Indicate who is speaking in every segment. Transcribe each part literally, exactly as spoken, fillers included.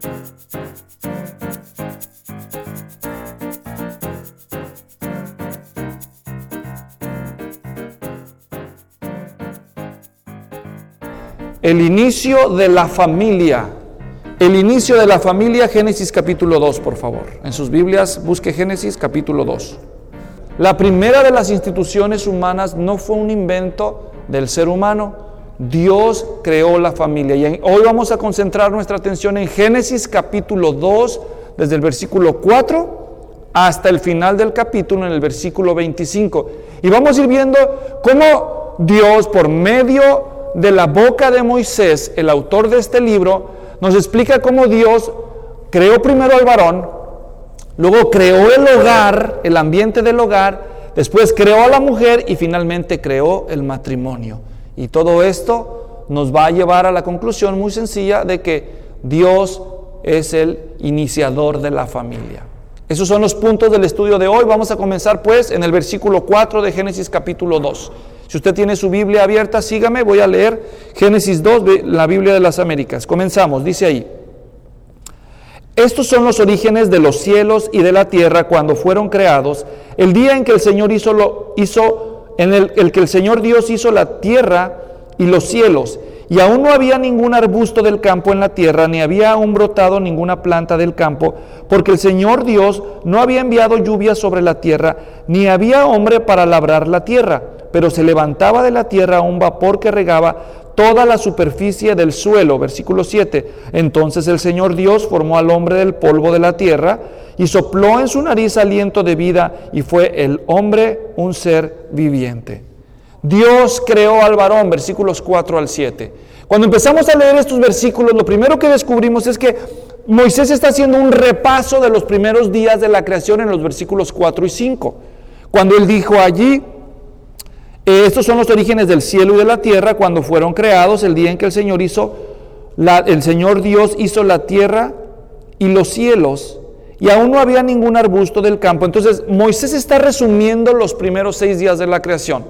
Speaker 1: El inicio de la familia. El inicio de la familia, Génesis capítulo dos, por favor. En sus Biblias, busque Génesis capítulo dos. La primera de las instituciones humanas no fue un invento del ser humano. Dios creó la familia. Y hoy vamos a concentrar nuestra atención en Génesis capítulo dos, desde el versículo cuatro hasta el final del capítulo, en el versículo veinticinco. Y vamos a ir viendo cómo Dios, por medio de la boca de Moisés, el autor de este libro, nos explica cómo Dios creó primero al varón, luego creó el hogar, el ambiente del hogar, después creó a la mujer y finalmente creó el matrimonio. Y todo esto nos va a llevar a la conclusión muy sencilla de que Dios es el iniciador de la familia. Esos son los puntos del estudio de hoy. Vamos a comenzar pues en el versículo cuatro de Génesis capítulo dos. Si usted tiene su Biblia abierta, sígame, voy a leer Génesis dos, la Biblia de las Américas. Comenzamos, dice ahí: estos son los orígenes de los cielos y de la tierra cuando fueron creados, el día en que el Señor hizo, lo, hizo en el, el que el Señor Dios hizo la tierra y los cielos, y aún no había ningún arbusto del campo en la tierra, ni había aún brotado ninguna planta del campo, porque el Señor Dios no había enviado lluvia sobre la tierra, ni había hombre para labrar la tierra, pero se levantaba de la tierra un vapor que regaba toda la superficie del suelo. Versículo siete. Entonces el Señor Dios formó al hombre del polvo de la tierra y sopló en su nariz aliento de vida, y fue el hombre un ser viviente. Dios creó al varón, versículos cuatro al siete. Cuando empezamos a leer estos versículos, lo primero que descubrimos es que Moisés está haciendo un repaso de los primeros días de la creación en los versículos cuatro y cinco. Cuando él dijo allí: estos son los orígenes del cielo y de la tierra cuando fueron creados, el día en que el Señor hizo la, el Señor Dios hizo la tierra y los cielos, y aún no había ningún arbusto del campo. Entonces Moisés está resumiendo los primeros seis días de la creación.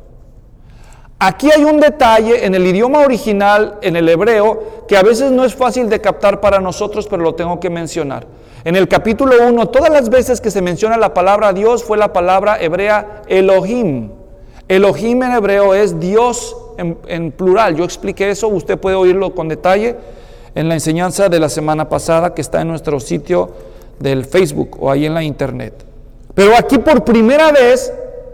Speaker 1: Aquí hay un detalle en el idioma original, en el hebreo, que a veces no es fácil de captar para nosotros, pero lo tengo que mencionar. En el capítulo uno, todas las veces que se menciona la palabra Dios fue la palabra hebrea Elohim. Elohim en hebreo es Dios en, en plural. Yo expliqué eso, usted puede oírlo con detalle en la enseñanza de la semana pasada que está en nuestro sitio del Facebook o ahí en la internet. Pero aquí por primera vez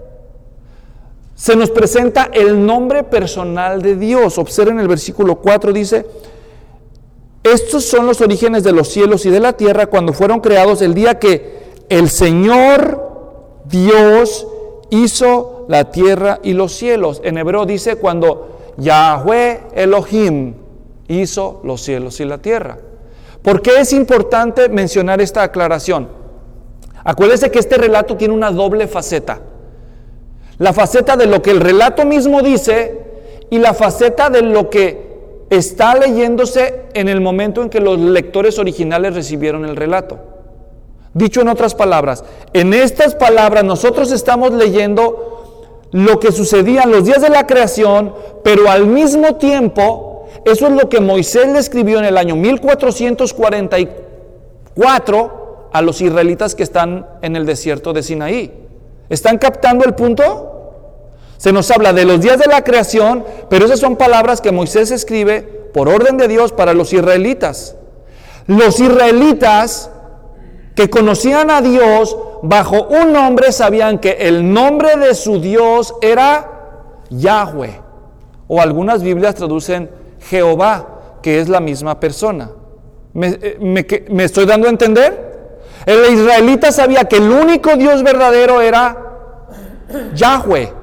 Speaker 1: se nos presenta el nombre personal de Dios. Observen el versículo cuatro, dice: estos son los orígenes de los cielos y de la tierra cuando fueron creados, el día que el Señor Dios hizo la tierra y los cielos. En hebreo dice cuando Yahweh Elohim hizo los cielos y la tierra. ¿Por qué es importante mencionar esta aclaración? Acuérdese que este relato tiene una doble faceta. La faceta de lo que el relato mismo dice y la faceta de lo que está leyéndose en el momento en que los lectores originales recibieron el relato. Dicho en otras palabras, en estas palabras nosotros estamos leyendo lo que sucedía en los días de la creación, pero al mismo tiempo, eso es lo que Moisés le escribió en el año mil cuatrocientos cuarenta y cuatro a los israelitas que están en el desierto de Sinaí. ¿Están captando el punto? Se nos habla de los días de la creación, pero esas son palabras que Moisés escribe por orden de Dios para los israelitas. Los israelitas que conocían a Dios bajo un nombre sabían que el nombre de su Dios era Yahweh, o algunas Biblias traducen Jehová, que es la misma persona. ¿Me, me, me estoy dando a entender? El israelita sabía que el único Dios verdadero era Yahweh.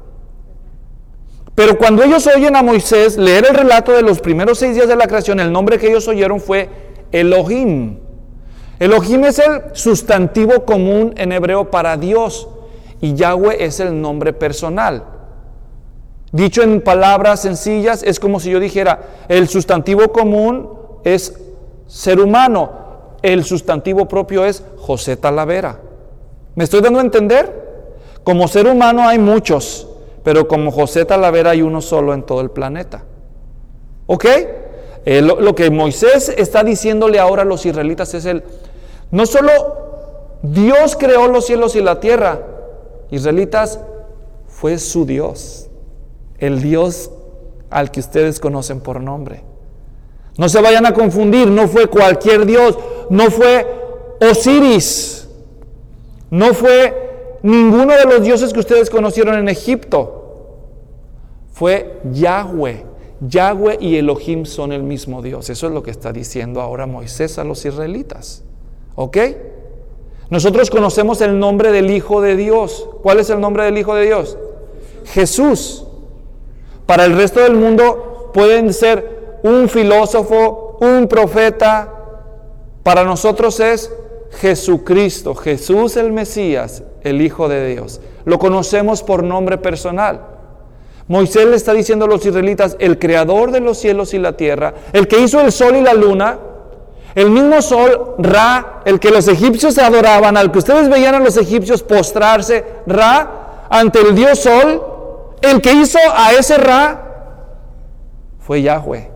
Speaker 1: Pero cuando ellos oyen a Moisés leer el relato de los primeros seis días de la creación, el nombre que ellos oyeron fue Elohim. Elohim es el sustantivo común en hebreo para Dios y Yahweh es el nombre personal. Dicho en palabras sencillas, es como si yo dijera, el sustantivo común es ser humano, el sustantivo propio es José Talavera. ¿Me estoy dando a entender? Como ser humano hay muchos, pero como José Talavera hay uno solo en todo el planeta. ¿Ok? Eh, lo, lo que Moisés está diciéndole ahora a los israelitas es el, no solo Dios creó los cielos y la tierra, israelitas, fue su Dios, el Dios al que ustedes conocen por nombre. No se vayan a confundir, no fue cualquier Dios, no fue Osiris, no fue ninguno de los dioses que ustedes conocieron en Egipto, fue Yahweh. Yahweh y Elohim son el mismo Dios. Eso es lo que está diciendo ahora Moisés a los israelitas. ¿Ok? Nosotros conocemos el nombre del Hijo de Dios. ¿Cuál es el nombre del Hijo de Dios? Jesús. Para el resto del mundo pueden ser un filósofo, un profeta. Para nosotros es Jesucristo, Jesús el Mesías, el Hijo de Dios. Lo conocemos por nombre personal. Moisés le está diciendo a los israelitas, el creador de los cielos y la tierra, el que hizo el sol y la luna, el mismo sol, Ra, el que los egipcios adoraban, al que ustedes veían a los egipcios postrarse, Ra, ante el Dios Sol, el que hizo a ese Ra fue Yahweh.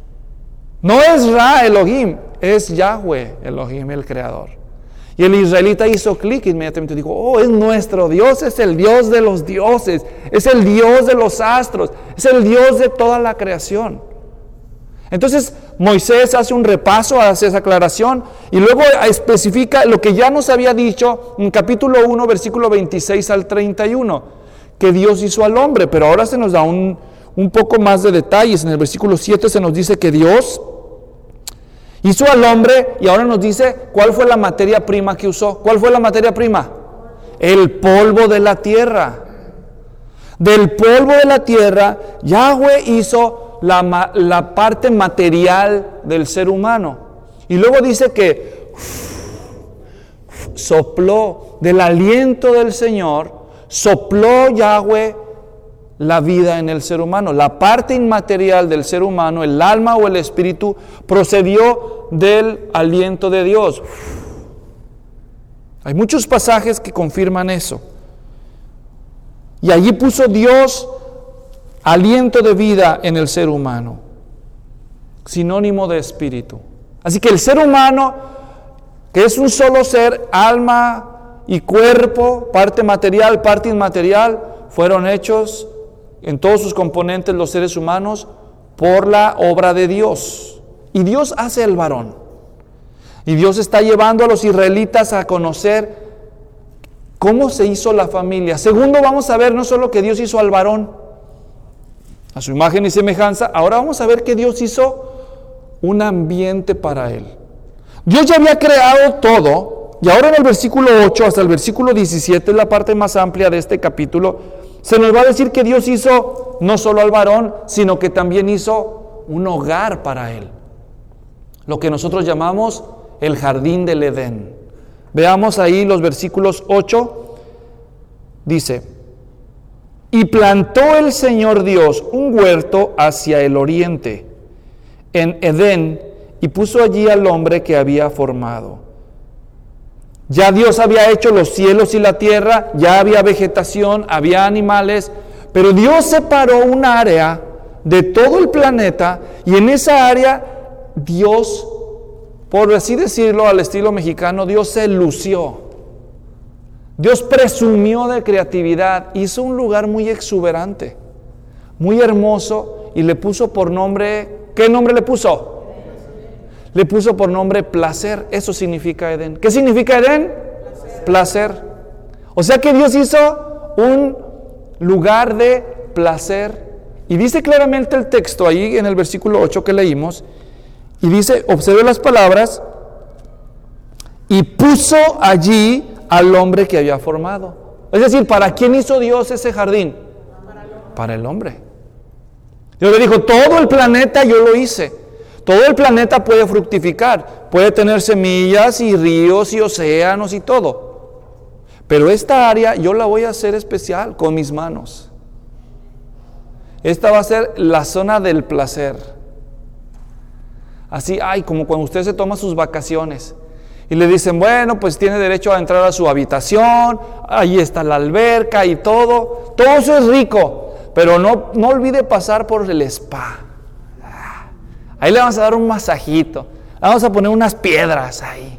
Speaker 1: No es Ra Elohim, es Yahweh Elohim, el creador. Y el israelita hizo clic y inmediatamente dijo, oh, es nuestro Dios, es el Dios de los dioses, es el Dios de los astros, es el Dios de toda la creación. Entonces Moisés hace un repaso, hace esa aclaración y luego especifica lo que ya nos había dicho en capítulo uno, versículo veintiséis al treinta y uno, que Dios hizo al hombre, pero ahora se nos da un, un poco más de detalles. En el versículo siete se nos dice que Dios hizo al hombre y ahora nos dice cuál fue la materia prima que usó. ¿Cuál fue la materia prima? El polvo de la tierra. Del polvo de la tierra, Yahweh hizo la, la parte material del ser humano. Y luego dice que uf, sopló del aliento del Señor, sopló Yahweh la vida en el ser humano. La parte inmaterial del ser humano, el alma o el espíritu, procedió del aliento de Dios. Hay muchos pasajes que confirman eso. Y allí puso Dios aliento de vida en el ser humano, sinónimo de espíritu. Así que el ser humano, que es un solo ser, alma y cuerpo, parte material, parte inmaterial, fueron hechos en todos sus componentes los seres humanos por la obra de Dios. Y Dios hace el varón. Y Dios está llevando a los israelitas a conocer cómo se hizo la familia. Segundo, vamos a ver no solo que Dios hizo al varón a su imagen y semejanza, ahora vamos a ver que Dios hizo un ambiente para él. Dios ya había creado todo, y ahora en el versículo ocho hasta el versículo diecisiete, es la parte más amplia de este capítulo, se nos va a decir que Dios hizo no solo al varón, sino que también hizo un hogar para él. Lo que nosotros llamamos el jardín del Edén. Veamos ahí los versículos ocho. Dice, y plantó el Señor Dios un huerto hacia el oriente, en Edén, y puso allí al hombre que había formado. Ya Dios había hecho los cielos y la tierra, ya había vegetación, había animales, pero Dios separó un área de todo el planeta y en esa área Dios, por así decirlo al estilo mexicano, Dios se lució. Dios presumió de creatividad, hizo un lugar muy exuberante, muy hermoso y le puso por nombre, ¿qué nombre le puso? Le puso por nombre placer. Eso significa Edén. ¿Qué significa Edén? Placer. Placer. O sea que Dios hizo un lugar de placer. Y dice claramente el texto ahí en el versículo ocho que leímos. Y dice, observe las palabras. Y puso allí al hombre que había formado. Es decir, ¿para quién hizo Dios ese jardín? Para el hombre. Para el hombre. Dios le dijo, todo el planeta yo lo hice. Todo el planeta puede fructificar, puede tener semillas y ríos y océanos y todo. Pero esta área yo la voy a hacer especial con mis manos. Esta va a ser la zona del placer. Así, ay, como cuando usted se toma sus vacaciones y le dicen, bueno, pues tiene derecho a entrar a su habitación, ahí está la alberca y todo. Todo eso es rico, pero no, no olvide pasar por el spa. Ahí le vamos a dar un masajito. Vamos a poner unas piedras ahí.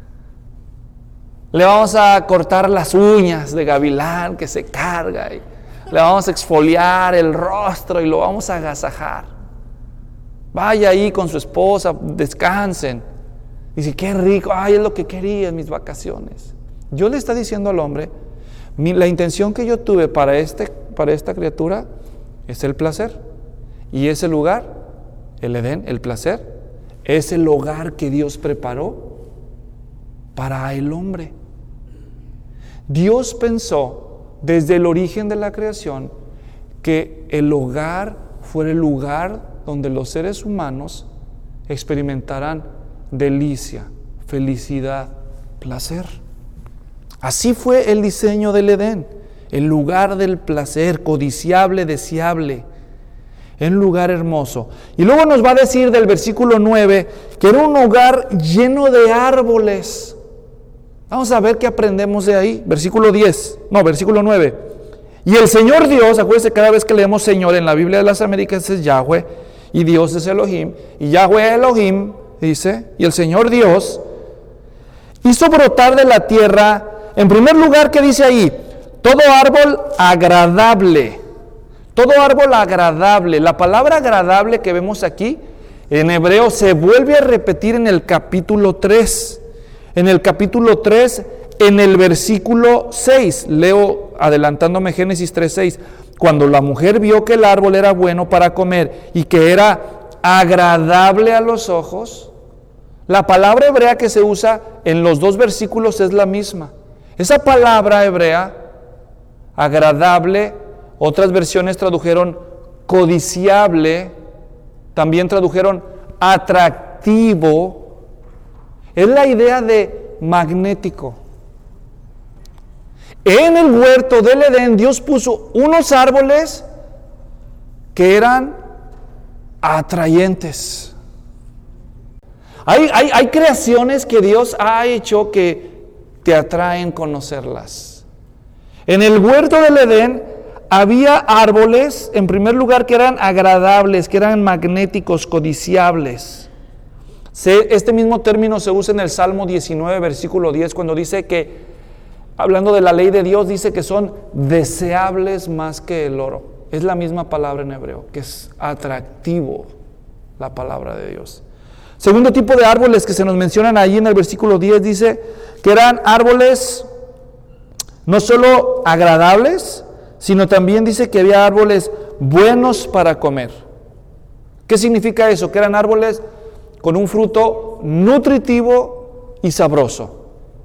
Speaker 1: Le vamos a cortar las uñas de gavilán que se carga. Y le vamos a exfoliar el rostro y lo vamos a agasajar. Vaya ahí con su esposa, descansen. Dice, qué rico, ay, es lo que quería en mis vacaciones. Dios le está diciendo al hombre, mi, la intención que yo tuve para, este, para esta criatura es el placer. Y ese lugar, el Edén, el placer, es el hogar que Dios preparó para el hombre. Dios pensó desde el origen de la creación que el hogar fuera el lugar donde los seres humanos experimentaran delicia, felicidad, placer. Así fue el diseño del Edén, el lugar del placer, codiciable, deseable, un lugar hermoso. Y luego nos va a decir del versículo nueve que era un hogar lleno de árboles. Vamos a ver qué aprendemos de ahí. Versículo diez, no, versículo nueve. Y el Señor Dios, acuérdense, cada vez que leemos Señor en la Biblia de las Américas es Yahweh y Dios es Elohim. Y Yahweh Elohim, dice, y el Señor Dios hizo brotar de la tierra, en primer lugar, ¿qué dice ahí? Todo árbol agradable. Todo árbol agradable. La palabra agradable que vemos aquí en hebreo se vuelve a repetir en el capítulo tres. En el capítulo tres, en el versículo seis. Leo adelantándome Génesis tres seis. Cuando la mujer vio que el árbol era bueno para comer y que era agradable a los ojos, la palabra hebrea que se usa en los dos versículos es la misma. Esa palabra hebrea, agradable, otras versiones tradujeron codiciable, también tradujeron atractivo. Es la idea de magnético. En el huerto del Edén, Dios puso unos árboles que eran atrayentes. Hay, hay, hay creaciones que Dios ha hecho que te atraen conocerlas. En el huerto del Edén había árboles, en primer lugar, que eran agradables, que eran magnéticos, codiciables. Este mismo término se usa en el Salmo diecinueve, versículo diez, cuando dice que, hablando de la ley de Dios, dice que son deseables más que el oro. Es la misma palabra en hebreo, que es atractivo, la palabra de Dios. Segundo tipo de árboles que se nos mencionan ahí en el versículo diez, dice que eran árboles no solo agradables, sino también dice que había árboles buenos para comer. ¿Qué significa eso? Que eran árboles con un fruto nutritivo y sabroso.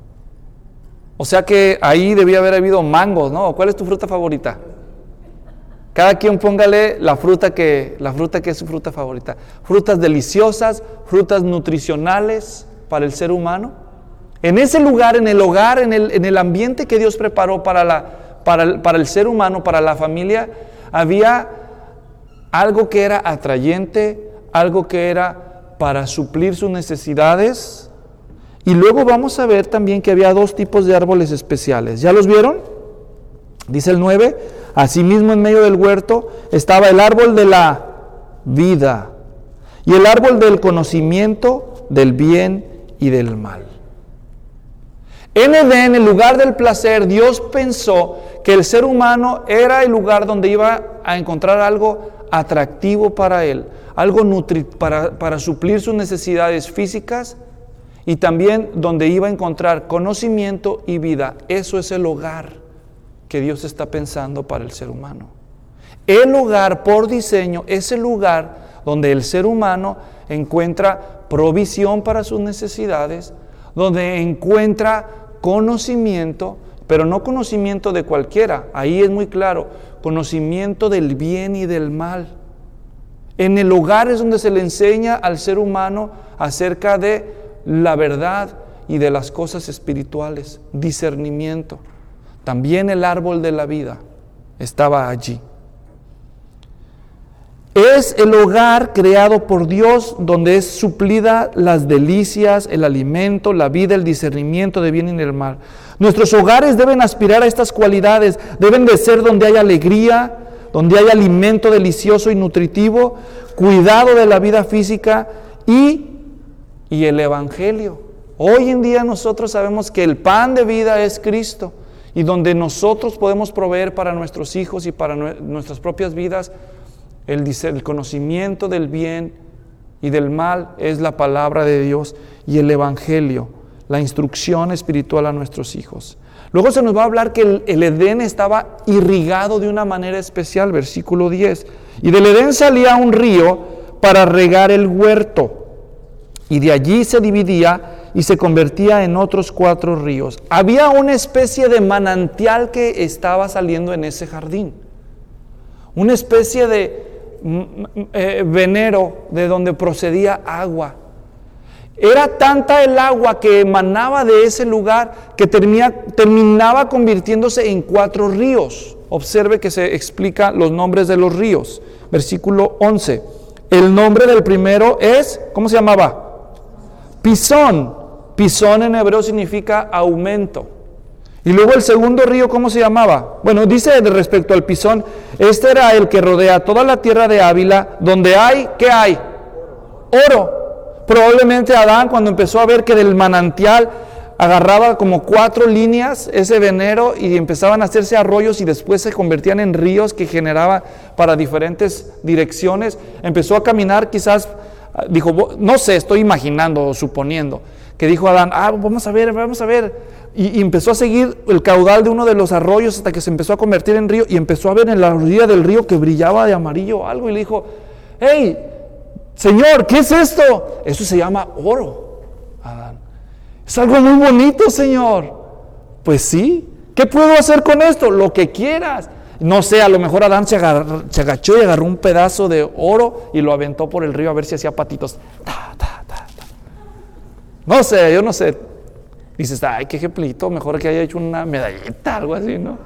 Speaker 1: O sea que ahí debía haber habido mangos, ¿no? ¿Cuál es tu fruta favorita? Cada quien póngale la fruta que, la fruta que es su fruta favorita. Frutas deliciosas, frutas nutricionales para el ser humano. En ese lugar, en el hogar, en el, en el ambiente que Dios preparó para, la, para, el, para el ser humano, para la familia, había algo que era atrayente, algo que era para suplir sus necesidades. Y luego vamos a ver también que había dos tipos de árboles especiales. ¿Ya los vieron? Dice el nueve, asimismo en medio del huerto estaba el árbol de la vida y el árbol del conocimiento del bien y del mal. En Edén, el lugar del placer, Dios pensó que el ser humano era el lugar donde iba a encontrar algo atractivo para él, algo nutri- para, para suplir sus necesidades físicas y también donde iba a encontrar conocimiento y vida. Eso es el hogar que Dios está pensando para el ser humano. El hogar, por diseño, es el lugar donde el ser humano encuentra provisión para sus necesidades, donde encuentra conocimiento, pero no conocimiento de cualquiera. Ahí es muy claro, conocimiento del bien y del mal. En el hogar es donde se le enseña al ser humano acerca de la verdad y de las cosas espirituales, discernimiento. También el árbol de la vida estaba allí. Es el hogar creado por Dios donde es suplida las delicias, el alimento, la vida, el discernimiento de bien y del mal. Nuestros hogares deben aspirar a estas cualidades, deben de ser donde hay alegría, donde hay alimento delicioso y nutritivo, cuidado de la vida física y, y el Evangelio. Hoy en día nosotros sabemos que el pan de vida es Cristo, y donde nosotros podemos proveer para nuestros hijos y para nuestras propias vidas el, el conocimiento del bien y del mal es la palabra de Dios y el Evangelio, la instrucción espiritual a nuestros hijos. Luego se nos va a hablar que el, el Edén estaba irrigado de una manera especial, versículo diez. Y del Edén salía un río para regar el huerto, y de allí se dividía y se convertía en otros cuatro ríos. Había una especie de manantial que estaba saliendo en ese jardín. Una especie de eh, venero de donde procedía agua. Era tanta el agua que emanaba de ese lugar que termina, terminaba convirtiéndose en cuatro ríos. Observe que se explica los nombres de los ríos. Versículo once. El nombre del primero es, ¿cómo se llamaba? Pisón. Pisón en hebreo significa aumento. Y luego el segundo río, ¿cómo se llamaba? Bueno, dice respecto al Pisón, este era el que rodea toda la tierra de Ávila, donde hay, ¿qué hay? Oro. Probablemente Adán, cuando empezó a ver que del manantial agarraba como cuatro líneas ese venero y empezaban a hacerse arroyos y después se convertían en ríos que generaba para diferentes direcciones, empezó a caminar, quizás dijo, no sé, estoy imaginando o suponiendo, que dijo Adán, ah, vamos a ver, vamos a ver, y, y empezó a seguir el caudal de uno de los arroyos hasta que se empezó a convertir en río, y empezó a ver en la orilla del río que brillaba de amarillo algo, y le dijo, hey, Señor, ¿qué es esto? Eso se llama oro, Adán. Es algo muy bonito, Señor. Pues sí, ¿qué puedo hacer con esto? Lo que quieras. No sé, a lo mejor Adán se, agarró, se agachó y agarró un pedazo de oro y lo aventó por el río a ver si hacía patitos. Ta, ta, ta, ta. No sé, yo no sé. Dices, ay, qué ejemplito, mejor que haya hecho una medallita, algo así, ¿no?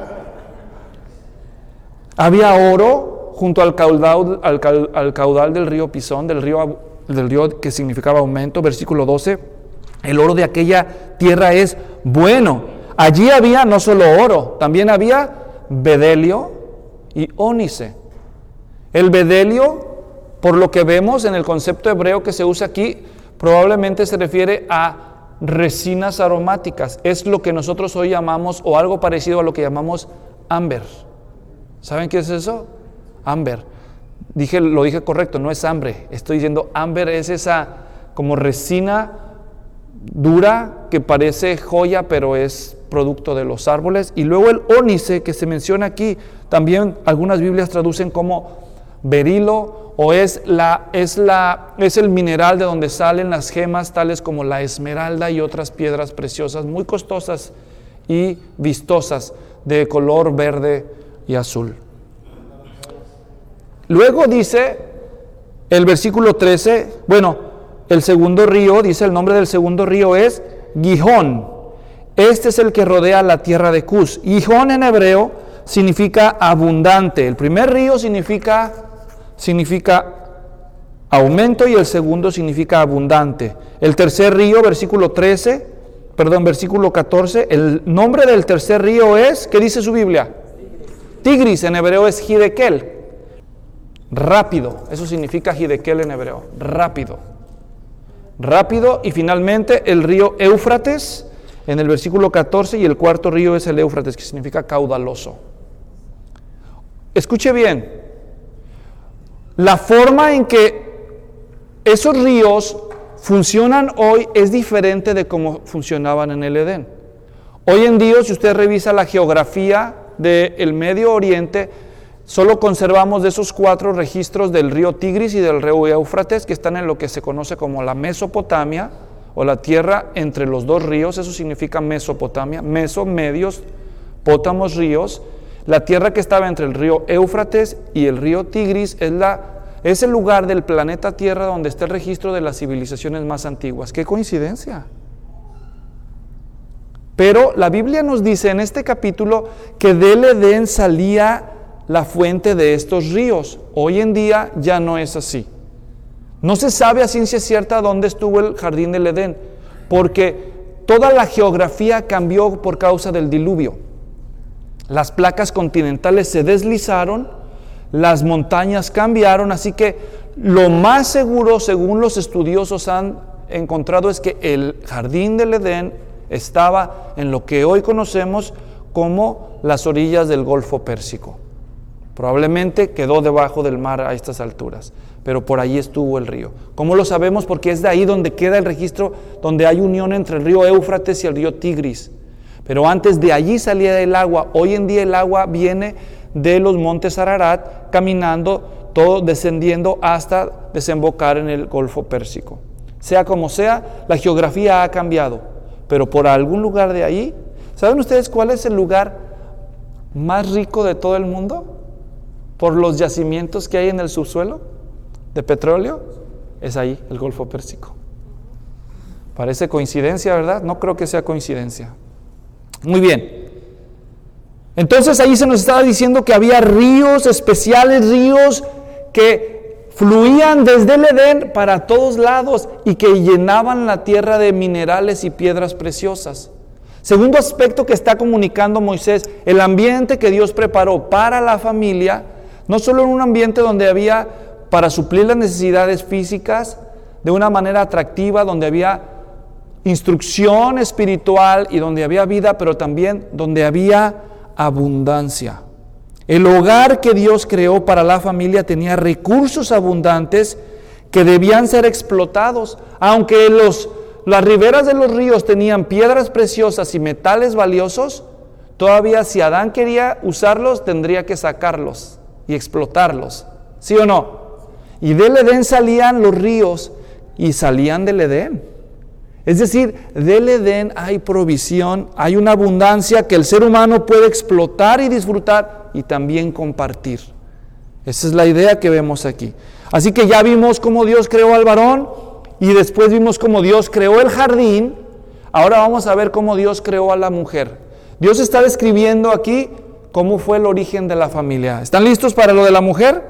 Speaker 1: Había oro junto al caudal, al, al caudal del río Pisón, del río, del río que significaba aumento, versículo doce. El oro de aquella tierra es bueno. Allí había no solo oro, también había bedelio y ónice. El bedelio, por lo que vemos en el concepto hebreo que se usa aquí, probablemente se refiere a resinas aromáticas. Es lo que nosotros hoy llamamos, o algo parecido a lo que llamamos ámber. ¿Saben qué es eso? Ámber. Dije, lo dije correcto, no es hambre. Estoy diciendo ámber es esa como resina dura que parece joya, pero es producto de los árboles. Y luego el ónice que se menciona aquí, también algunas Biblias traducen como berilo, o es la es la es el mineral de donde salen las gemas tales como la esmeralda y otras piedras preciosas muy costosas y vistosas de color verde y azul. Luego dice el versículo trece, bueno, el segundo río, dice el nombre del segundo río es Gihón. Este es el que rodea la tierra de Cus. Gihón en hebreo significa abundante. El primer río significa, significa aumento y el segundo significa abundante. El tercer río, versículo trece, perdón, versículo catorce, el nombre del tercer río es, ¿qué dice su Biblia? Tigris, en hebreo es Hidekel. Rápido, eso significa Hidekel en hebreo, rápido. Rápido, y finalmente el río Éufrates en el versículo catorce, y el cuarto río es el Éufrates, que significa caudaloso. Escuche bien, la forma en que esos ríos funcionan hoy es diferente de cómo funcionaban en el Edén. Hoy en día, si usted revisa la geografía del Medio Oriente, solo conservamos de esos cuatro registros del río Tigris y del río Éufrates, que están en lo que se conoce como la Mesopotamia, o la tierra entre los dos ríos. Eso significa Mesopotamia, meso, medios, pótamos, ríos. La tierra que estaba entre el río Éufrates y el río Tigris es, la, es el lugar del planeta Tierra donde está el registro de las civilizaciones más antiguas. ¡Qué coincidencia! Pero la Biblia nos dice en este capítulo que del Edén salía la fuente de estos ríos. Hoy en día ya no es así. No se sabe a ciencia cierta dónde estuvo el jardín del Edén, porque toda la geografía cambió por causa del diluvio. Las placas continentales se deslizaron, las montañas cambiaron, así que Lo más seguro, según los estudiosos han encontrado, es que el jardín del Edén estaba en lo que hoy conocemos como las orillas del Golfo Pérsico. Probablemente quedó debajo del mar a estas alturas, pero por ahí estuvo el río. ¿Cómo lo sabemos? Porque es de ahí donde queda el registro, donde hay unión entre el río Éufrates y el río Tigris. Pero antes de allí salía el agua. Hoy en día el agua viene de los montes Ararat, caminando, todo descendiendo hasta desembocar en el Golfo Pérsico. Sea como sea, la geografía ha cambiado, pero por algún lugar de ahí, ¿saben ustedes cuál es el lugar más rico de todo el mundo? Por los yacimientos que hay en el subsuelo de petróleo, es ahí, el Golfo Pérsico. Parece coincidencia, ¿verdad? No creo que sea coincidencia. Muy bien. Entonces ahí se nos estaba diciendo que había ríos especiales, ríos que fluían desde el Edén para todos lados y que llenaban la tierra de minerales y piedras preciosas. Segundo aspecto que está comunicando Moisés, el ambiente que Dios preparó para la familia, no solo en un ambiente donde había para suplir las necesidades físicas de una manera atractiva, donde había instrucción espiritual y donde había vida, pero también donde había abundancia. El hogar que Dios creó para la familia tenía recursos abundantes que debían ser explotados. Aunque los, las riberas de los ríos tenían piedras preciosas y metales valiosos, todavía si Adán quería usarlos, tendría que sacarlos y explotarlos, ¿sí o no? Y del Edén salían los ríos y salían del Edén. Es decir, del Edén hay provisión, hay una abundancia que el ser humano puede explotar y disfrutar y también compartir. Esa es la idea que vemos aquí. Así que ya vimos cómo Dios creó al varón y después vimos cómo Dios creó el jardín. Ahora vamos a ver cómo Dios creó a la mujer. Dios está describiendo aquí cómo fue el origen de la familia. ¿Están listos para lo de la mujer?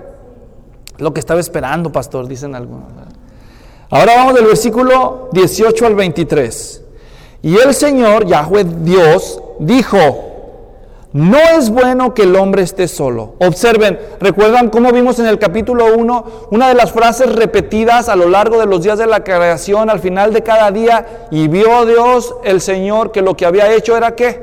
Speaker 1: Lo que estaba esperando, pastor, dicen algunos. Ahora vamos del versículo dieciocho al veintitrés. Y el Señor, Yahweh Dios, dijo: no es bueno que el hombre esté solo. Observen, ¿recuerdan cómo vimos en el capítulo uno? Una de las frases repetidas a lo largo de los días de la creación, al final de cada día, y vio Dios, el Señor, que lo que había hecho era ¿qué?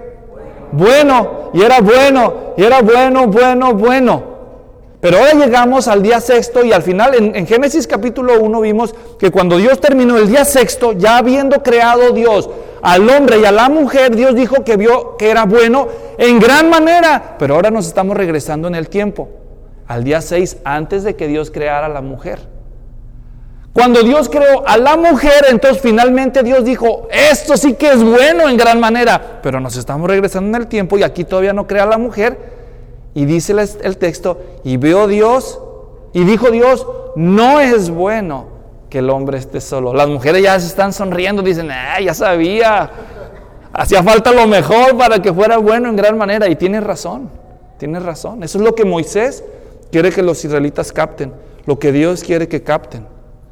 Speaker 1: Bueno, y era bueno, y era bueno, bueno, bueno. Pero ahora llegamos al día sexto y al final en, en Génesis capítulo uno vimos que cuando Dios terminó el día sexto, ya habiendo creado Dios al hombre y a la mujer, Dios dijo que vio que era bueno en gran manera. Pero ahora nos estamos regresando en el tiempo, al día seis, antes de que Dios creara a la mujer. Cuando Dios creó a la mujer, entonces finalmente Dios dijo, esto sí que es bueno en gran manera. Pero nos estamos regresando en el tiempo y aquí todavía no crea a la mujer. Y dice el texto, y vio Dios, y dijo Dios, no es bueno que el hombre esté solo. Las mujeres ya se están sonriendo, dicen, ah, ya sabía, hacía falta lo mejor para que fuera bueno en gran manera. Y tiene razón, tiene razón. Eso es lo que Moisés quiere que los israelitas capten, lo que Dios quiere que capten.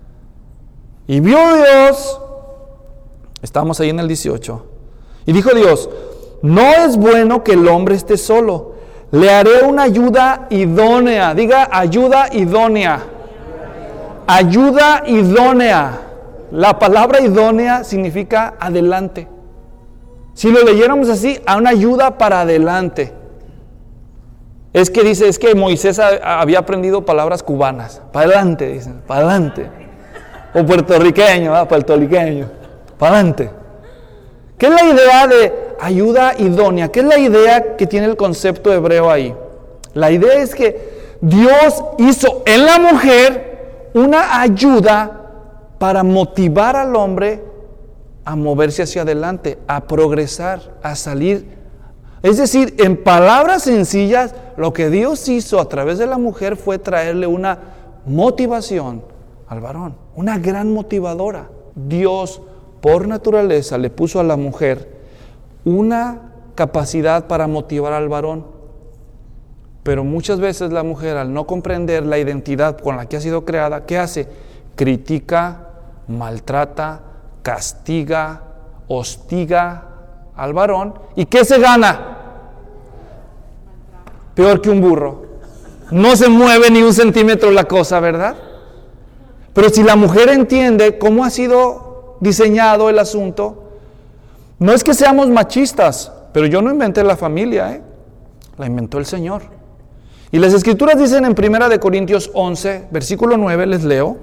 Speaker 1: Y vio Dios, estamos ahí en el dieciocho, y dijo Dios, no es bueno que el hombre esté solo, le haré una ayuda idónea. Diga, ayuda idónea. Ayuda idónea. La palabra idónea significa adelante. Si lo leyéramos así, a una ayuda para adelante. Es que dice, es que Moisés había aprendido palabras cubanas. Para adelante, dicen, para adelante. O puertorriqueño, ¿verdad? Puertorriqueño. Para adelante. ¿Qué es la idea de ayuda idónea? ¿Qué es la idea que tiene el concepto hebreo ahí? La idea es que Dios hizo en la mujer una ayuda para motivar al hombre a moverse hacia adelante, a progresar, a salir. Es decir, en palabras sencillas, lo que Dios hizo a través de la mujer fue traerle una motivación al varón, una gran motivadora. Dios, por naturaleza, le puso a la mujer una capacidad para motivar al varón. Pero muchas veces la mujer, al no comprender la identidad con la que ha sido creada, ¿qué hace? Critica, maltrata, castiga, hostiga al varón. ¿Y qué se gana? Peor que un burro. No se mueve ni un centímetro la cosa, ¿verdad? Pero si la mujer entiende cómo ha sido diseñado el asunto, no es que seamos machistas, pero yo no inventé la familia, ¿eh? La inventó el Señor. Y las Escrituras dicen en primera de Corintios once, versículo nueve, les leo: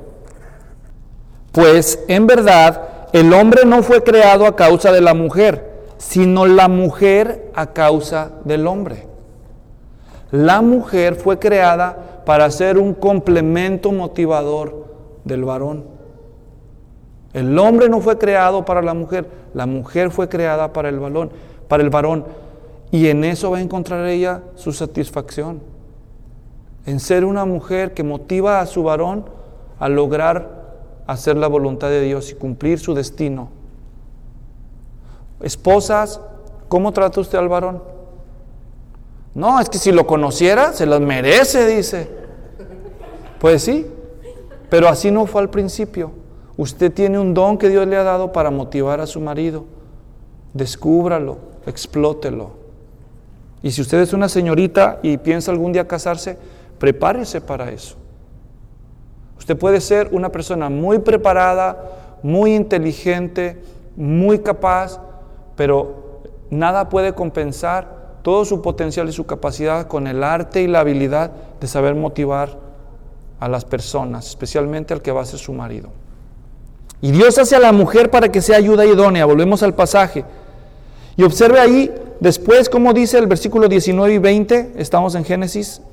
Speaker 1: pues en verdad el hombre no fue creado a causa de la mujer, sino la mujer a causa del hombre. La mujer fue creada para ser un complemento motivador del varón. El hombre no fue creado para la mujer, la mujer fue creada para el varón, para el varón, y en eso va a encontrar ella su satisfacción, en ser una mujer que motiva a su varón a lograr hacer la voluntad de Dios y cumplir su destino. Esposas, ¿cómo trata usted al varón? No, es que si lo conociera, se las merece, dice. Pues sí, pero así no fue al principio. Usted tiene un don que Dios le ha dado para motivar a su marido. Descúbralo, explótelo. Y si usted es una señorita y piensa algún día casarse, prepárese para eso. Usted puede ser una persona muy preparada, muy inteligente, muy capaz, pero nada puede compensar todo su potencial y su capacidad con el arte y la habilidad de saber motivar a las personas, especialmente al que va a ser su marido. Y Dios hace a la mujer para que sea ayuda idónea. Volvemos al pasaje. Y observe ahí después cómo dice el versículo diecinueve y veinte, estamos en Génesis.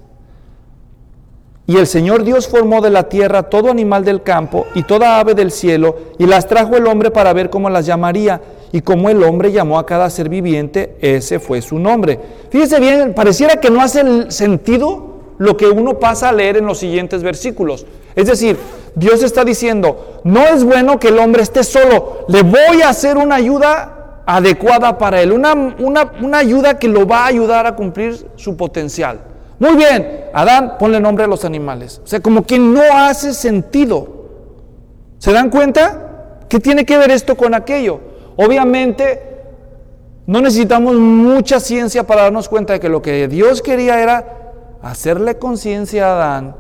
Speaker 1: Y el Señor Dios formó de la tierra todo animal del campo y toda ave del cielo, y las trajo el hombre para ver cómo las llamaría. Y como el hombre llamó a cada ser viviente, ese fue su nombre. Fíjese bien, pareciera que no hace sentido lo que uno pasa a leer en los siguientes versículos. Es decir, Dios está diciendo, no es bueno que el hombre esté solo, le voy a hacer una ayuda adecuada para él, una, una, una ayuda que lo va a ayudar a cumplir su potencial. Muy bien, Adán, ponle nombre a los animales. O sea, como que no hace sentido. ¿Se dan cuenta? ¿Qué tiene que ver esto con aquello? Obviamente, no necesitamos mucha ciencia para darnos cuenta de que lo que Dios quería era hacerle conciencia a Adán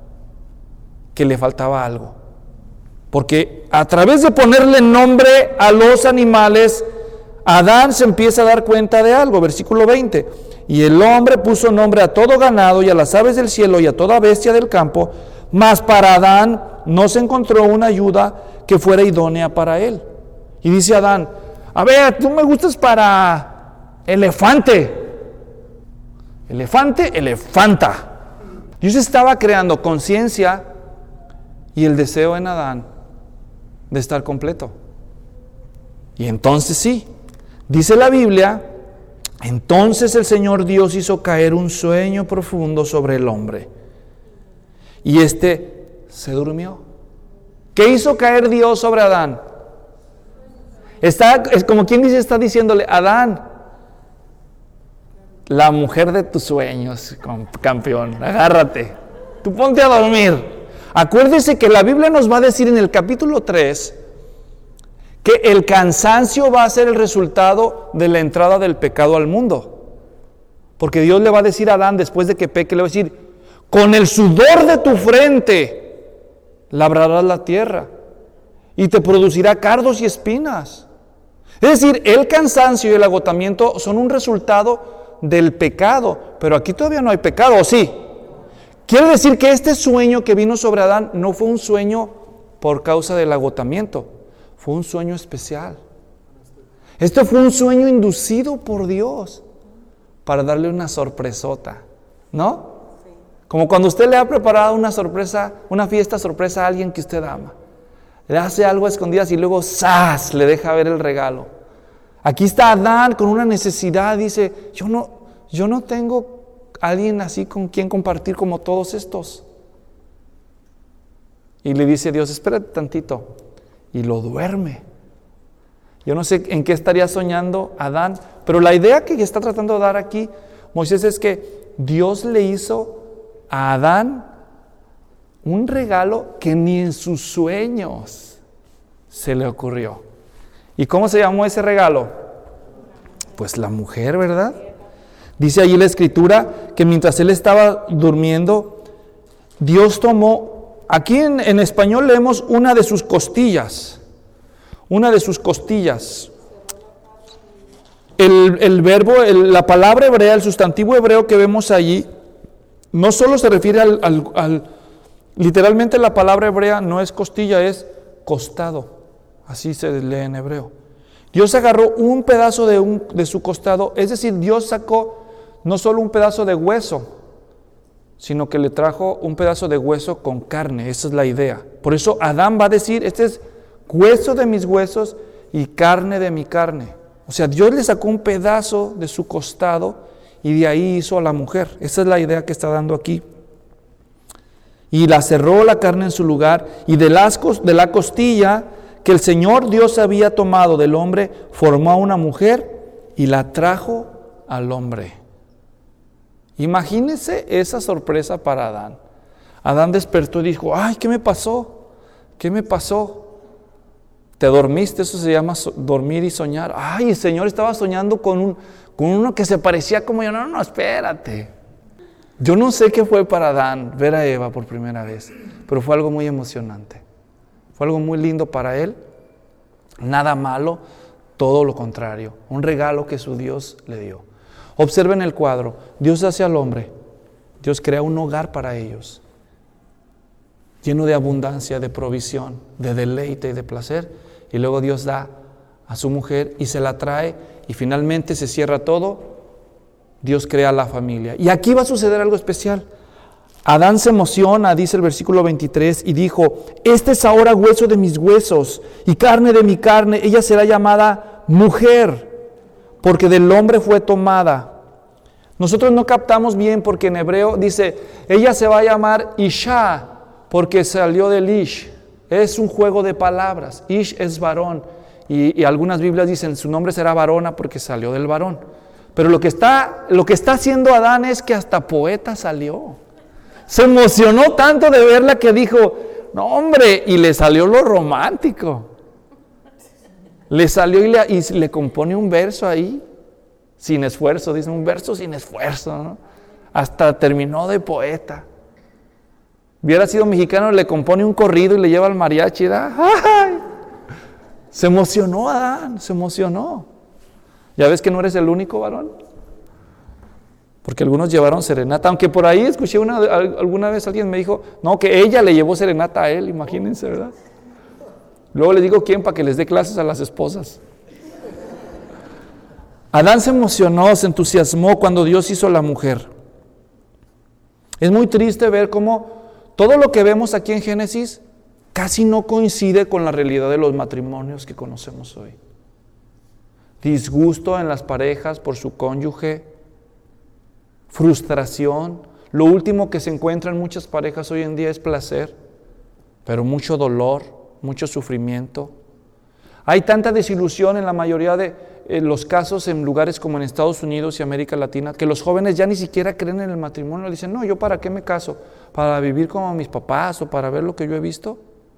Speaker 1: que le faltaba algo. Porque a través de ponerle nombre a los animales, Adán se empieza a dar cuenta de algo. Versículo veinte. Y el hombre puso nombre a todo ganado y a las aves del cielo y a toda bestia del campo, mas para Adán no se encontró una ayuda que fuera idónea para él. Y dice Adán, a ver, tú me gustas para elefante. Elefante, elefanta. Dios estaba creando conciencia y el deseo en Adán de estar completo. Y entonces sí, dice la Biblia, entonces el Señor Dios hizo caer un sueño profundo sobre el hombre. Y éste se durmió. ¿Qué hizo caer Dios sobre Adán? Está, es como quien dice, está diciéndole, Adán, la mujer de tus sueños, campeón, agárrate, tú ponte a dormir. Acuérdese que la Biblia nos va a decir en el capítulo tres que el cansancio va a ser el resultado de la entrada del pecado al mundo. Porque Dios le va a decir a Adán, después de que peque, le va a decir, con el sudor de tu frente labrarás la tierra y te producirá cardos y espinas. Es decir, el cansancio y el agotamiento son un resultado del pecado, pero aquí todavía no hay pecado, ¿o sí? Quiere decir que este sueño que vino sobre Adán no fue un sueño por causa del agotamiento, fue un sueño especial. Esto fue un sueño inducido por Dios para darle una sorpresota, ¿no? Como cuando usted le ha preparado una sorpresa, una fiesta sorpresa a alguien que usted ama. Le hace algo a escondidas y luego ¡zas!, le deja ver el regalo. Aquí está Adán con una necesidad, dice, yo no, yo no tengo alguien así con quien compartir como todos estos. Y le dice Dios, espérate tantito, y lo duerme. Yo no sé en qué estaría soñando Adán, pero la idea que está tratando de dar aquí Moisés es que Dios le hizo a Adán un regalo que ni en sus sueños se le ocurrió. ¿Y cómo se llamó ese regalo? Pues la mujer, ¿verdad? Dice allí la Escritura que mientras él estaba durmiendo, Dios tomó aquí en, en español leemos una de sus costillas, una de sus costillas. El, el verbo, el, la palabra hebrea, el sustantivo hebreo que vemos allí, no solo se refiere al, al, al, literalmente la palabra hebrea no es costilla, es costado, así se lee en hebreo. Dios agarró un pedazo de, un, de su costado, es decir, Dios sacó no solo un pedazo de hueso, sino que le trajo un pedazo de hueso con carne, esa es la idea. Por eso Adán va a decir, este es hueso de mis huesos y carne de mi carne. O sea, Dios le sacó un pedazo de su costado y de ahí hizo a la mujer. Esa es la idea que está dando aquí. Y la cerró la carne en su lugar, y de, las, de la costilla que el Señor Dios había tomado del hombre, formó a una mujer y la trajo al hombre. Imagínense esa sorpresa para Adán. Adán despertó y dijo, ay, ¿qué me pasó? ¿Qué me pasó? Te dormiste, eso se llama so- dormir y soñar. Ay, el Señor estaba soñando con, un, con uno que se parecía como yo. No, no, espérate. Yo no sé qué fue para Adán ver a Eva por primera vez, pero fue algo muy emocionante. Fue algo muy lindo para él. Nada malo, todo lo contrario. Un regalo que su Dios le dio. Observen el cuadro. Dios hace al hombre. Dios crea un hogar para ellos, lleno de abundancia, de provisión, de deleite y de placer. Y luego Dios da a su mujer y se la trae y finalmente se cierra todo. Dios crea la familia. Y aquí va a suceder algo especial. Adán se emociona, dice el versículo veintitrés, y dijo, este es ahora hueso de mis huesos y carne de mi carne. Ella será llamada mujer, porque del hombre fue tomada. Nosotros no captamos bien porque en hebreo dice, ella se va a llamar Isha, porque salió del Ish. Es un juego de palabras. Ish es varón. Y, y algunas Biblias dicen, su nombre será varona porque salió del varón. Pero lo que está, lo que está haciendo Adán es que hasta poeta salió. Se emocionó tanto de verla que dijo, no hombre, y le salió lo romántico. Le salió y le, y le compone un verso ahí, sin esfuerzo, dice un verso sin esfuerzo, ¿no? Hasta terminó de poeta. Hubiera sido mexicano, le compone un corrido y le lleva al mariachi, ¿verdad? ¡Ay! Se emocionó Adán, se emocionó. ¿Ya ves que no eres el único varón? Porque algunos llevaron serenata, aunque por ahí escuché una, alguna vez alguien me dijo, no, que ella le llevó serenata a él, imagínense, ¿verdad? Luego les digo quién para que les dé clases a las esposas. Adán se emocionó, se entusiasmó cuando Dios hizo la mujer. Es muy triste ver cómo todo lo que vemos aquí en Génesis casi no coincide con la realidad de los matrimonios que conocemos hoy. Disgusto en las parejas por su cónyuge, frustración. Lo último que se encuentra en muchas parejas hoy en día es placer, pero mucho dolor, mucho sufrimiento. Hay tanta desilusión en la mayoría de eh, los casos en lugares como en Estados Unidos y América Latina, que los jóvenes ya ni siquiera creen en el matrimonio. Dicen, no, ¿yo para qué me caso? ¿Para vivir como mis papás o para ver lo que yo he visto?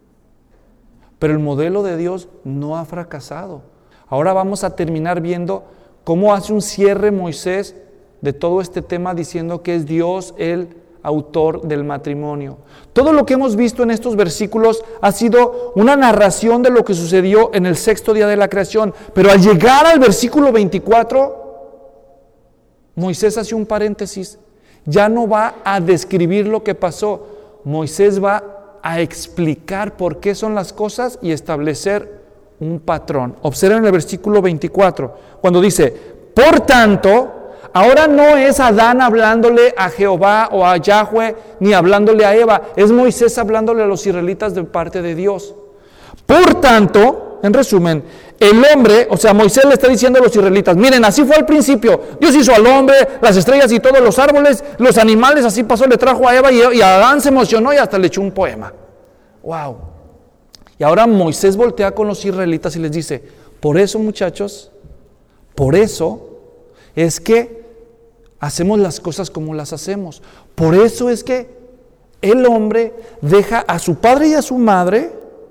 Speaker 1: Pero el modelo de Dios no ha fracasado. Ahora vamos a terminar viendo cómo hace un cierre Moisés de todo este tema diciendo que es Dios el autor del matrimonio. Todo lo que hemos visto en estos versículos ha sido una narración de lo que sucedió en el sexto día de la creación, pero al llegar al versículo veinticuatro, Moisés hace un paréntesis. Ya no va a describir lo que pasó, Moisés va a explicar por qué son las cosas y establecer un patrón. Observen el versículo veinticuatro, cuando dice, por tanto, ahora no es Adán hablándole a Jehová o a Yahweh, ni hablándole a Eva, es Moisés hablándole a los israelitas de parte de Dios. Por tanto, en resumen, el hombre, o sea, Moisés le está diciendo a los israelitas, miren, así fue al principio, Dios hizo al hombre, las estrellas y todos los árboles, los animales, así pasó, le trajo a Eva y, y Adán se emocionó y hasta le echó un poema. ¡Wow! Y ahora Moisés voltea con los israelitas y les dice, por eso muchachos, por eso es que hacemos las cosas como las hacemos. Por eso es que el hombre deja a su padre y a su madre,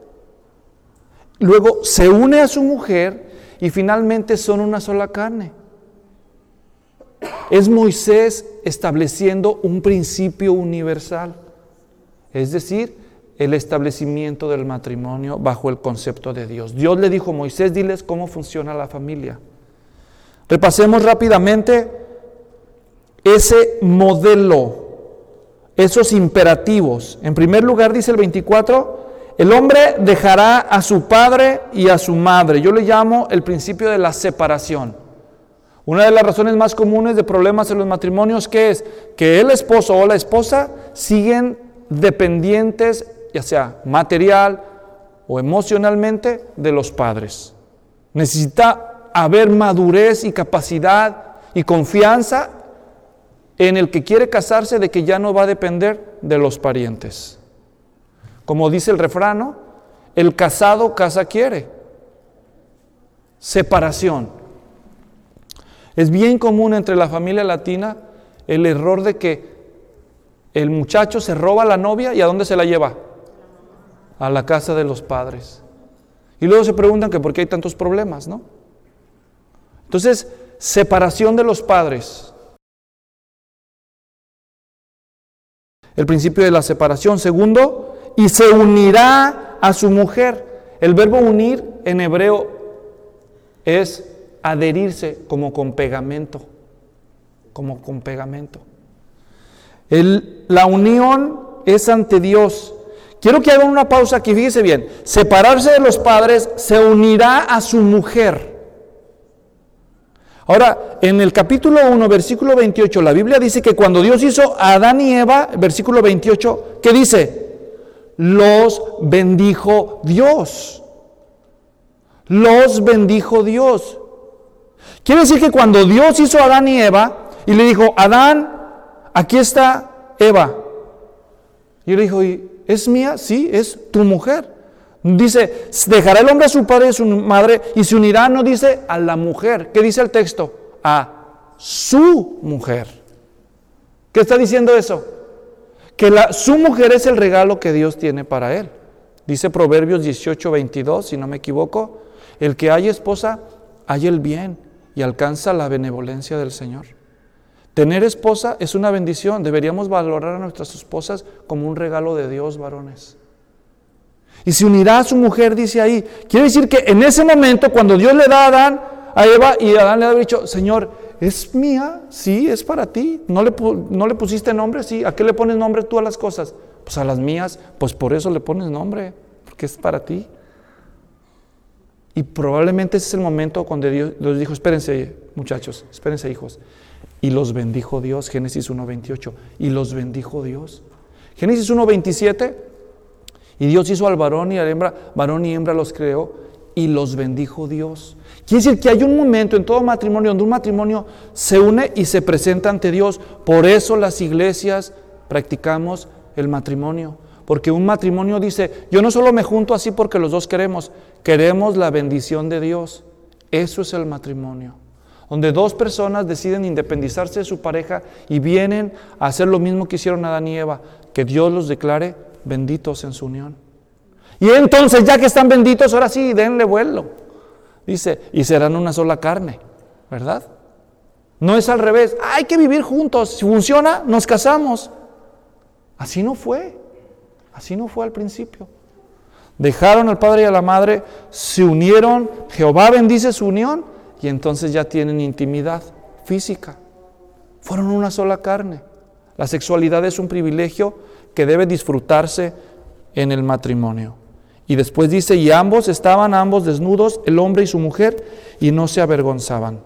Speaker 1: luego se une a su mujer y finalmente son una sola carne. Es Moisés estableciendo un principio universal. Es decir, el establecimiento del matrimonio bajo el concepto de Dios. Dios le dijo a Moisés, diles cómo funciona la familia. Repasemos rápidamente ese modelo, esos imperativos. En primer lugar, dice el veinticuatro, el hombre dejará a su padre y a su madre. Yo le llamo el principio de la separación. Una de las razones más comunes de problemas en los matrimonios, ¿qué es? Que el esposo o la esposa siguen dependientes, ya sea material o emocionalmente, de los padres. Necesita haber madurez y capacidad y confianza en el que quiere casarse de que ya no va a depender de los parientes. Como dice el refrán, ¿no? El casado casa quiere. Separación. Es bien común entre la familia latina el error de que el muchacho se roba a la novia y ¿a dónde se la lleva? A la casa de los padres. Y luego se preguntan que por qué hay tantos problemas, ¿no? Entonces, separación de los padres. El principio de la separación. Segundo, y se unirá a su mujer. El verbo unir en hebreo es adherirse como con pegamento, como con pegamento. El, la unión es ante Dios. Quiero que hagan una pausa aquí, fíjese bien. Separarse de los padres, se unirá a su mujer. Ahora, en el capítulo uno, versículo veintiocho, la Biblia dice que cuando Dios hizo a Adán y Eva, versículo veintiocho, ¿qué dice? Los bendijo Dios. Los bendijo Dios. Quiere decir que cuando Dios hizo a Adán y Eva y le dijo, Adán, aquí está Eva. Y le dijo, ¿es mía? Sí, es tu mujer. Dice, dejará el hombre a su padre y a su madre y se unirá, no dice a la mujer. ¿Qué dice el texto? A su mujer. ¿Qué está diciendo eso? Que la, su mujer es el regalo que Dios tiene para él. Dice Proverbios dieciocho, veintidós, si no me equivoco, el que haya esposa, haya el bien y alcanza la benevolencia del Señor. Tener esposa es una bendición. Deberíamos valorar a nuestras esposas como un regalo de Dios, varones. Y se unirá a su mujer, dice ahí. Quiere decir que en ese momento, cuando Dios le da a Adán, a Eva, y Adán le ha dicho, Señor, ¿es mía? Sí, es para ti. ¿No le, no le pusiste nombre? Sí. ¿A qué le pones nombre tú a las cosas? Pues a las mías. Pues por eso le pones nombre, porque es para ti. Y probablemente ese es el momento cuando Dios, Dios dijo, espérense muchachos, espérense hijos. Y los bendijo Dios, Génesis uno, veintiocho. Y los bendijo Dios. Génesis uno, veintisiete. Y Dios hizo al varón y a la hembra, varón y hembra los creó y los bendijo Dios. Quiere decir que hay un momento en todo matrimonio donde un matrimonio se une y se presenta ante Dios. Por eso las iglesias practicamos el matrimonio. Porque un matrimonio dice, yo no solo me junto así porque los dos queremos, queremos la bendición de Dios. Eso es el matrimonio. Donde dos personas deciden independizarse de su pareja y vienen a hacer lo mismo que hicieron Adán y Eva, que Dios los declare benditos en su unión. Y entonces, ya que están benditos, ahora sí, denle vuelo. Dice, y serán una sola carne, ¿verdad? No es al revés, hay que vivir juntos, si funciona, nos casamos. Así no fue, así no fue al principio. Dejaron al padre y a la madre, se unieron, Jehová bendice su unión, y entonces ya tienen intimidad física. Fueron una sola carne. La sexualidad es un privilegio que debe disfrutarse en el matrimonio. Y después dice, y ambos estaban ambos desnudos, el hombre y su mujer, y no se avergonzaban.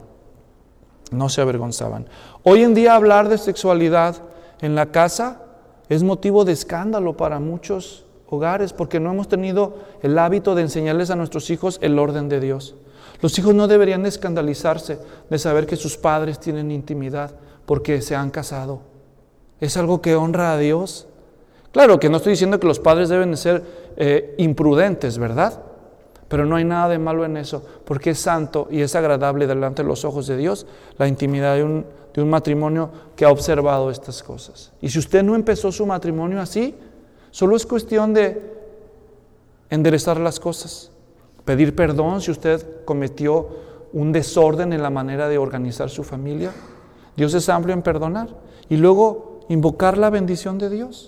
Speaker 1: No se avergonzaban. Hoy en día hablar de sexualidad en la casa es motivo de escándalo para muchos hogares, porque no hemos tenido el hábito de enseñarles a nuestros hijos el orden de Dios. Los hijos no deberían escandalizarse de saber que sus padres tienen intimidad porque se han casado. Es algo que honra a Dios. Claro que no estoy diciendo que los padres deben ser eh, imprudentes, ¿verdad? Pero no hay nada de malo en eso, porque es santo y es agradable delante de los ojos de Dios la intimidad de un, de un matrimonio que ha observado estas cosas. Y si usted no empezó su matrimonio así, solo es cuestión de enderezar las cosas, pedir perdón si usted cometió un desorden en la manera de organizar su familia. Dios es amplio en perdonar. Y luego invocar la bendición de Dios.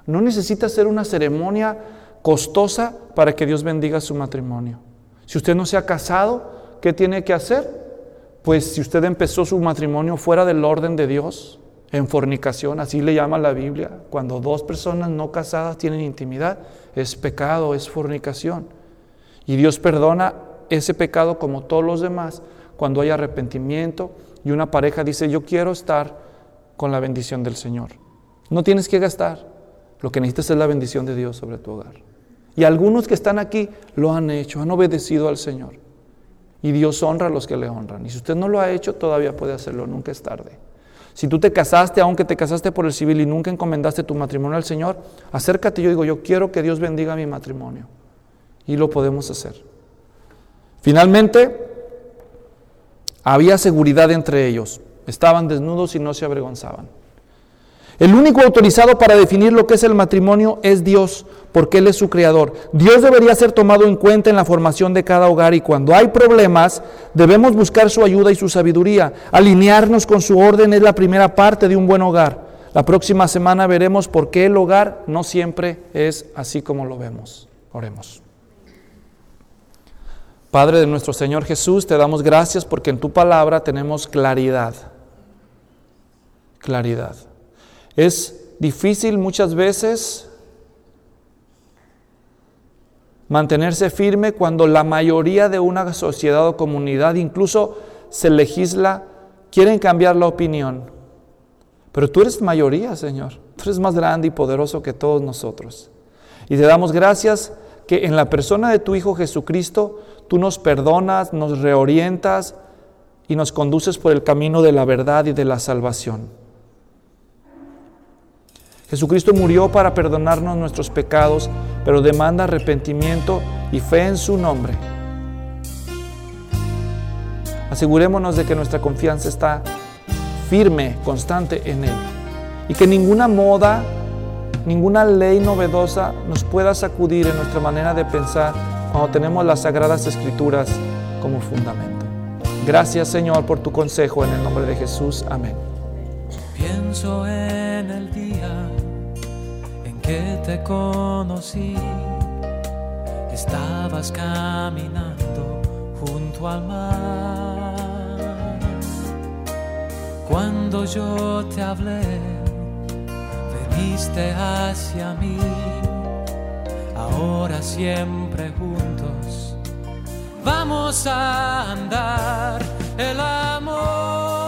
Speaker 1: No necesita hacer una ceremonia costosa para que Dios bendiga su matrimonio. Si usted no se ha casado, ¿qué tiene que hacer? Pues si usted empezó su matrimonio fuera del orden de Dios, en fornicación, así le llama la Biblia, cuando dos personas no casadas tienen intimidad, es pecado, es fornicación. Y Dios perdona ese pecado como todos los demás cuando hay arrepentimiento y una pareja dice, yo quiero estar con la bendición del Señor. No tienes que gastar, lo que necesitas es la bendición de Dios sobre tu hogar. Y algunos que están aquí lo han hecho, han obedecido al Señor. Y Dios honra a los que le honran. Y si usted no lo ha hecho, todavía puede hacerlo, nunca es tarde. Si tú te casaste, aunque te casaste por el civil y nunca encomendaste tu matrimonio al Señor, acércate y yo digo, yo quiero que Dios bendiga mi matrimonio. Y lo podemos hacer. Finalmente, había seguridad entre ellos. Estaban desnudos y no se avergonzaban. El único autorizado para definir lo que es el matrimonio es Dios, porque Él es su creador. Dios debería ser tomado en cuenta en la formación de cada hogar y cuando hay problemas debemos buscar su ayuda y su sabiduría. Alinearnos con su orden es la primera parte de un buen hogar. La próxima semana veremos por qué el hogar no siempre es así como lo vemos. Oremos. Padre de nuestro Señor Jesús, te damos gracias porque en tu palabra tenemos claridad. Claridad. Es difícil muchas veces mantenerse firme cuando la mayoría de una sociedad o comunidad, incluso se legisla, quieren cambiar la opinión. Pero tú eres mayoría, Señor. Tú eres más grande y poderoso que todos nosotros. Y te damos gracias que en la persona de tu Hijo Jesucristo, tú nos perdonas, nos reorientas y nos conduces por el camino de la verdad y de la salvación. Jesucristo murió para perdonarnos nuestros pecados, pero demanda arrepentimiento y fe en su nombre. Asegurémonos de que nuestra confianza está firme, constante en Él. Y que ninguna moda, ninguna ley novedosa nos pueda sacudir en nuestra manera de pensar cuando tenemos las Sagradas Escrituras como fundamento. Gracias, Señor, por tu consejo en el nombre de Jesús. Amén.
Speaker 2: Pienso en el día en que te conocí, estabas caminando junto al mar. Cuando yo te hablé, veniste hacia mí. Ahora siempre juntos vamos a andar el amor.